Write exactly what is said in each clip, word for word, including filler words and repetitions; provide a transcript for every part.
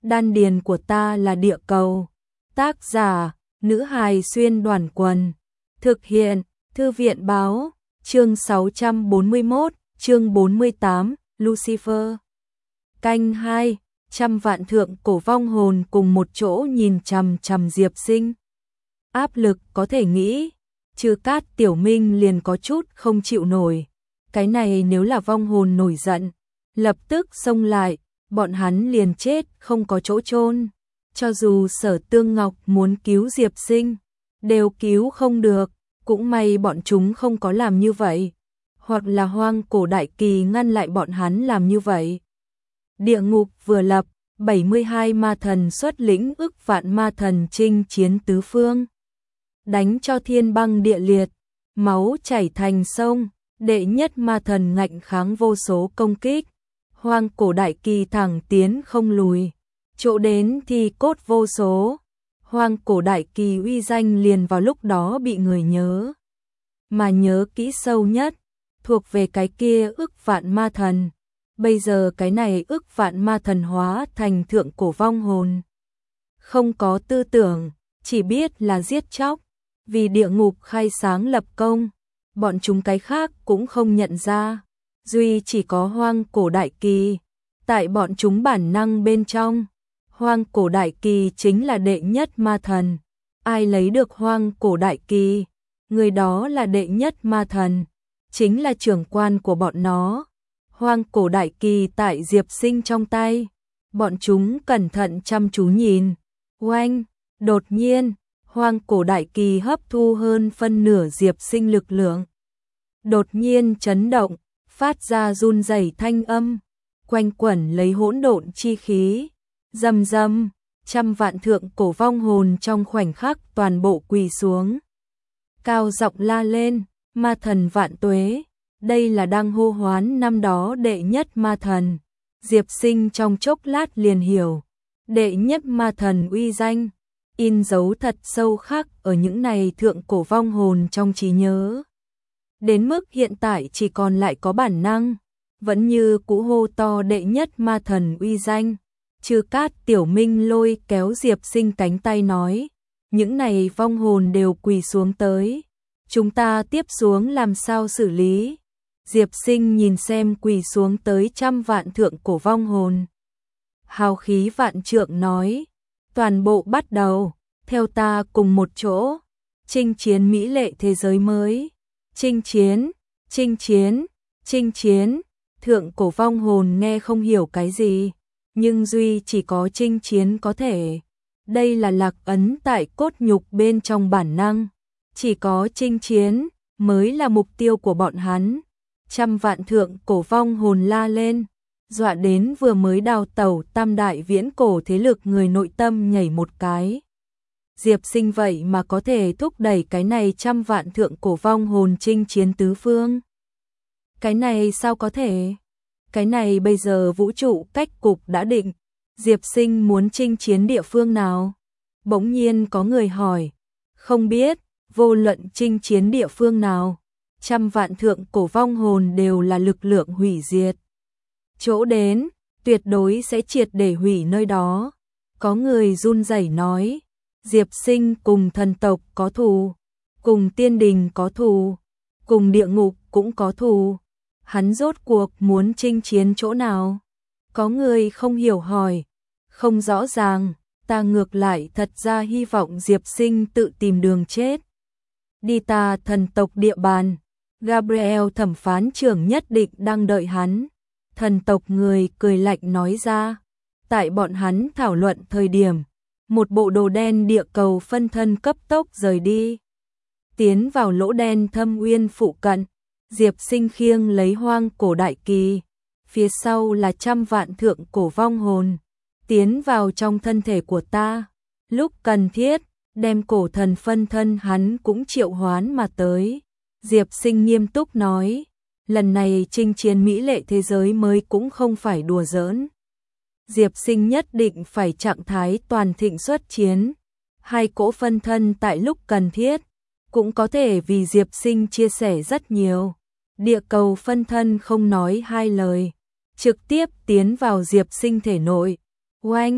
đan điền của ta là địa cầu. Tác giả, nữ hài xuyên đoàn quần. Thực hiện, thư viện báo, chương sáu trăm bốn mươi mốt, chương bốn mươi tám, Lucifer. Canh hai, trăm vạn thượng cổ vong hồn cùng một chỗ nhìn chằm chằm Diệp Sinh. Áp lực có thể nghĩ, Trư Cát Tiểu Minh liền có chút không chịu nổi. Cái này nếu là vong hồn nổi giận, lập tức xông lại, bọn hắn liền chết không có chỗ chôn. Cho dù Sở Tương Ngọc muốn cứu Diệp Sinh, đều cứu không được, cũng may bọn chúng không có làm như vậy, hoặc là Hoang Cổ Đại Kỳ ngăn lại bọn hắn làm như vậy. Địa ngục vừa lập, bảy mươi hai ma thần xuất lĩnh ức vạn ma thần chinh chiến tứ phương, đánh cho thiên băng địa liệt, máu chảy thành sông, đệ nhất ma thần ngạnh kháng vô số công kích, Hoang Cổ Đại Kỳ thẳng tiến không lùi, chỗ đến thì cốt vô số, Hoang Cổ Đại Kỳ uy danh liền vào lúc đó bị người nhớ. Mà nhớ kỹ sâu nhất, thuộc về cái kia ức vạn ma thần. Bây giờ cái này ức vạn ma thần hóa thành thượng cổ vong hồn. Không có tư tưởng, chỉ biết là giết chóc, vì địa ngục khai sáng lập công, bọn chúng cái khác cũng không nhận ra. Duy chỉ có Hoang Cổ Đại Kỳ, tại bọn chúng bản năng bên trong, Hoang Cổ Đại Kỳ chính là đệ nhất ma thần. Ai lấy được Hoang Cổ Đại Kỳ, người đó là đệ nhất ma thần, chính là trưởng quan của bọn nó. Hoang Cổ Đại Kỳ tại Diệp Sinh trong tay, bọn chúng cẩn thận chăm chú nhìn. Oanh, đột nhiên, Hoang Cổ Đại Kỳ hấp thu hơn phân nửa Diệp Sinh lực lượng. Đột nhiên chấn động, phát ra run rẩy thanh âm, quanh quẩn lấy hỗn độn chi khí. Rầm rầm, trăm vạn thượng cổ vong hồn trong khoảnh khắc toàn bộ quỳ xuống. Cao giọng la lên, ma thần vạn tuế. Đây là đang hô hoán năm đó đệ nhất ma thần. Diệp Sinh trong chốc lát liền hiểu, đệ nhất ma thần uy danh, in dấu thật sâu khắc ở những này thượng cổ vong hồn trong trí nhớ. Đến mức hiện tại chỉ còn lại có bản năng, vẫn như cũ hô to đệ nhất ma thần uy danh. Trư Cát Tiểu Minh lôi kéo Diệp Sinh cánh tay nói, những này vong hồn đều quỳ xuống tới, chúng ta tiếp xuống làm sao xử lý? Diệp Sinh nhìn xem quỳ xuống tới trăm vạn thượng cổ vong hồn, hào khí vạn trượng nói, toàn bộ bắt đầu, theo ta cùng một chỗ, chinh chiến mỹ lệ thế giới mới, chinh chiến, chinh chiến, chinh chiến. Thượng cổ vong hồn nghe không hiểu cái gì, nhưng duy chỉ có chinh chiến có thể. Đây là lạc ấn tại cốt nhục bên trong bản năng, chỉ có chinh chiến mới là mục tiêu của bọn hắn. Trăm vạn thượng cổ vong hồn la lên, dọa đến vừa mới đào tẩu tam đại viễn cổ thế lực người nội tâm nhảy một cái. Diệp Sinh vậy mà có thể thúc đẩy cái này trăm vạn thượng cổ vong hồn chinh chiến tứ phương. Cái này sao có thể? Cái này bây giờ vũ trụ cách cục đã định, Diệp Sinh muốn chinh chiến địa phương nào? Bỗng nhiên có người hỏi, không biết, vô luận chinh chiến địa phương nào, trăm vạn thượng cổ vong hồn đều là lực lượng hủy diệt. Chỗ đến, tuyệt đối sẽ triệt để hủy nơi đó. Có người run rẩy nói, Diệp Sinh cùng thần tộc có thù, cùng tiên đình có thù, cùng địa ngục cũng có thù. Hắn rốt cuộc muốn chinh chiến chỗ nào? Có người không hiểu hỏi, không rõ ràng, ta ngược lại thật ra hy vọng Diệp Sinh tự tìm đường chết. Đi ta thần tộc địa bàn, Gabriel thẩm phán trưởng nhất định đang đợi hắn. Thần tộc người cười lạnh nói ra, tại bọn hắn thảo luận thời điểm, một bộ đồ đen địa cầu phân thân cấp tốc rời đi, tiến vào lỗ đen thâm uyên phụ cận. Diệp Sinh khiêng lấy Hoang Cổ Đại Kỳ, phía sau là trăm vạn thượng cổ vong hồn, tiến vào trong thân thể của ta. Lúc cần thiết, đem cổ thần phân thân hắn cũng triệu hoán mà tới. Diệp Sinh nghiêm túc nói, lần này chinh chiến mỹ lệ thế giới mới cũng không phải đùa giỡn. Diệp Sinh nhất định phải trạng thái toàn thịnh xuất chiến. Hai cỗ phân thân tại lúc cần thiết, cũng có thể vì Diệp Sinh chia sẻ rất nhiều. Địa cầu phân thân không nói hai lời, trực tiếp tiến vào Diệp Sinh thể nội. Oanh,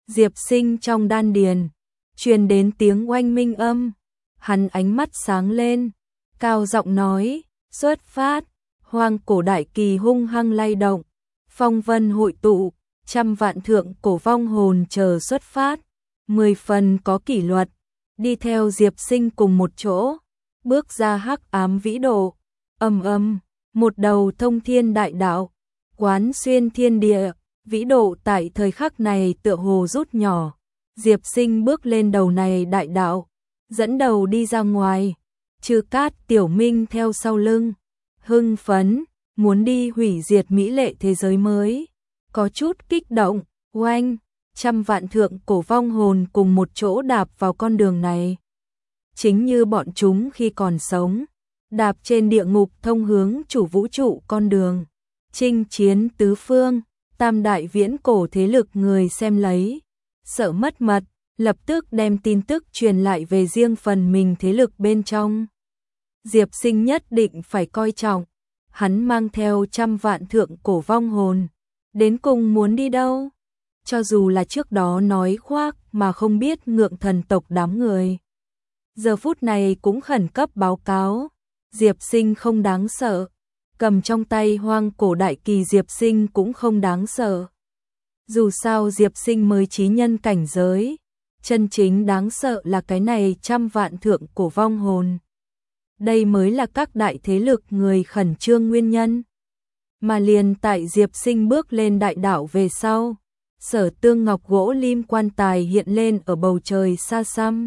Diệp Sinh trong đan điền truyền đến tiếng oanh minh âm, hắn ánh mắt sáng lên, cao giọng nói, xuất phát. Hoang cổ đại kỳ hung hăng lay động, phong vân hội tụ, trăm vạn thượng cổ vong hồn chờ xuất phát, mười phần có kỷ luật, đi theo Diệp Sinh cùng một chỗ, bước ra hắc ám vĩ độ, ầm ầm, một đầu thông thiên đại đạo, quán xuyên thiên địa, vĩ độ tại thời khắc này tựa hồ rút nhỏ, Diệp Sinh bước lên đầu này đại đạo, dẫn đầu đi ra ngoài, Trư Cát Tiểu Minh theo sau lưng, hưng phấn, muốn đi hủy diệt mỹ lệ thế giới mới, có chút kích động, oanh, trăm vạn thượng cổ vong hồn cùng một chỗ đạp vào con đường này. Chính như bọn chúng khi còn sống, đạp trên địa ngục thông hướng chủ vũ trụ con đường, chinh chiến tứ phương, tam đại viễn cổ thế lực người xem lấy, sợ mất mật, lập tức đem tin tức truyền lại về riêng phần mình thế lực bên trong. Diệp Sinh nhất định phải coi trọng, hắn mang theo trăm vạn thượng cổ vong hồn, đến cùng muốn đi đâu? Cho dù là trước đó nói khoác mà không biết ngượng thần tộc đám người. Giờ phút này cũng khẩn cấp báo cáo, Diệp Sinh không đáng sợ, cầm trong tay hoang cổ đại kỳ Diệp Sinh cũng không đáng sợ. Dù sao Diệp Sinh mới chí nhân cảnh giới, chân chính đáng sợ là cái này trăm vạn thượng cổ vong hồn. Đây mới là các đại thế lực người khẩn trương nguyên nhân. Mà liền tại Diệp Sinh bước lên đại đảo về sau, Sở Tương ngọc gỗ lim quan tài hiện lên ở bầu trời xa xăm.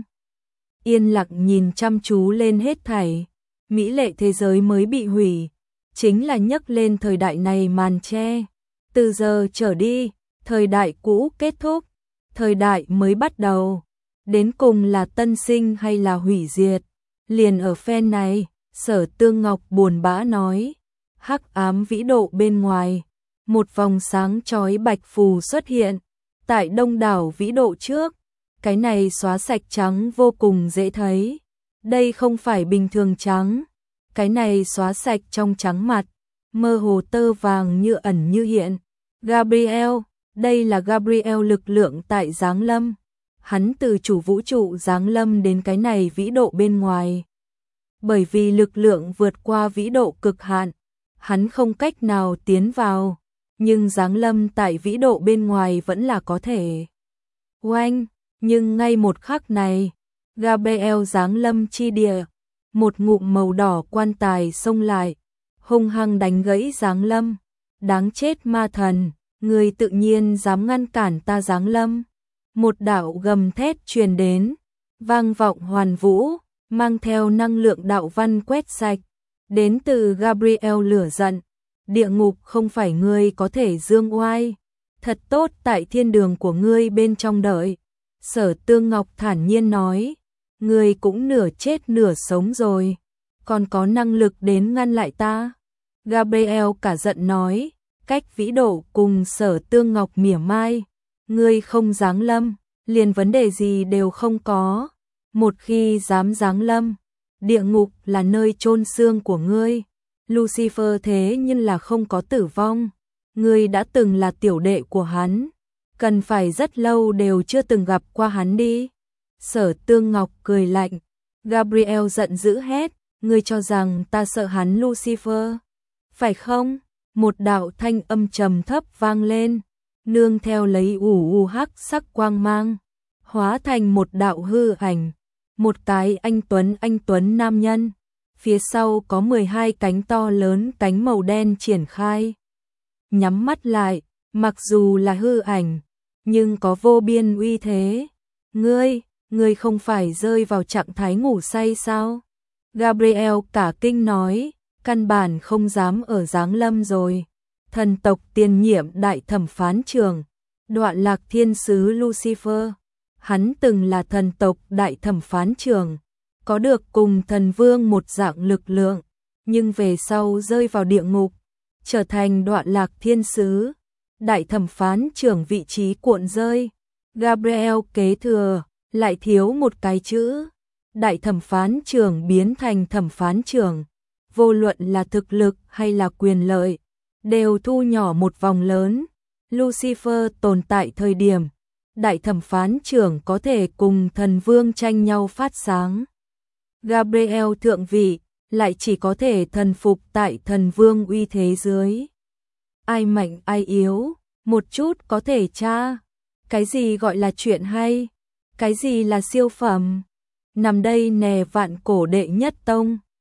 Yên lặng nhìn chăm chú lên hết thảy, mỹ lệ thế giới mới bị hủy, chính là nhấc lên thời đại này màn che. Từ giờ trở đi, thời đại cũ kết thúc, thời đại mới bắt đầu. Đến cùng là tân sinh hay là hủy diệt? Liền ở phen này, Sở Tương Ngọc buồn bã nói, hắc ám vĩ độ bên ngoài, một vòng sáng chói bạch phù xuất hiện, tại đông đảo vĩ độ trước, cái này xóa sạch trắng vô cùng dễ thấy, đây không phải bình thường trắng, cái này xóa sạch trong trắng mặt, mơ hồ tơ vàng như ẩn như hiện, Gabriel, đây là Gabriel lực lượng tại giáng lâm. Hắn từ chủ vũ trụ giáng lâm đến cái này vĩ độ bên ngoài. Bởi vì lực lượng vượt qua vĩ độ cực hạn, hắn không cách nào tiến vào, nhưng giáng lâm tại vĩ độ bên ngoài vẫn là có thể. Oanh, nhưng ngay một khắc này, Gabriel giáng lâm chi địa, một ngụm màu đỏ quan tài xông lại, hung hăng đánh gãy giáng lâm. Đáng chết ma thần, người tự nhiên dám ngăn cản ta giáng lâm. Một đạo gầm thét truyền đến, vang vọng hoàn vũ, mang theo năng lượng đạo văn quét sạch, đến từ Gabriel lửa giận. Địa ngục không phải ngươi có thể dương oai, thật tốt tại thiên đường của ngươi bên trong đợi. Sở Tương Ngọc thản nhiên nói, ngươi cũng nửa chết nửa sống rồi, còn có năng lực đến ngăn lại ta. Gabriel cả giận nói, cách vĩ độ cùng Sở Tương Ngọc mỉa mai. Ngươi không giáng lâm, liền vấn đề gì đều không có. Một khi dám giáng lâm, địa ngục là nơi chôn xương của ngươi. Lucifer thế nhưng là không có tử vong. Ngươi đã từng là tiểu đệ của hắn, cần phải rất lâu đều chưa từng gặp qua hắn đi. Sở Tương Ngọc cười lạnh. Gabriel giận dữ hét, ngươi cho rằng ta sợ hắn Lucifer, phải không? Một đạo thanh âm trầm thấp vang lên, nương theo lấy ủ u hắc sắc quang mang, hóa thành một đạo hư ảnh, một cái anh tuấn anh tuấn nam nhân, phía sau có mười hai cánh to lớn cánh màu đen triển khai. Nhắm mắt lại, mặc dù là hư ảnh, nhưng có vô biên uy thế. Ngươi, ngươi không phải rơi vào trạng thái ngủ say sao? Gabriel cả kinh nói, căn bản không dám ở giáng lâm rồi. Thần tộc tiền nhiệm đại thẩm phán trưởng, Đoạn Lạc Thiên sứ Lucifer. Hắn từng là thần tộc đại thẩm phán trưởng, có được cùng thần vương một dạng lực lượng, nhưng về sau rơi vào địa ngục, trở thành Đoạn Lạc Thiên sứ. Đại thẩm phán trưởng vị trí cuộn rơi, Gabriel kế thừa, lại thiếu một cái chữ. Đại thẩm phán trưởng biến thành thẩm phán trưởng, vô luận là thực lực hay là quyền lợi, đều thu nhỏ một vòng lớn. Lucifer tồn tại thời điểm, đại thẩm phán trưởng có thể cùng thần vương tranh nhau phát sáng. Gabriel thượng vị, lại chỉ có thể thần phục tại thần vương uy thế dưới. Ai mạnh ai yếu, một chút có thể tra. Cái gì gọi là chuyện hay? Cái gì là siêu phẩm? Nằm đây nè vạn cổ đệ nhất tông.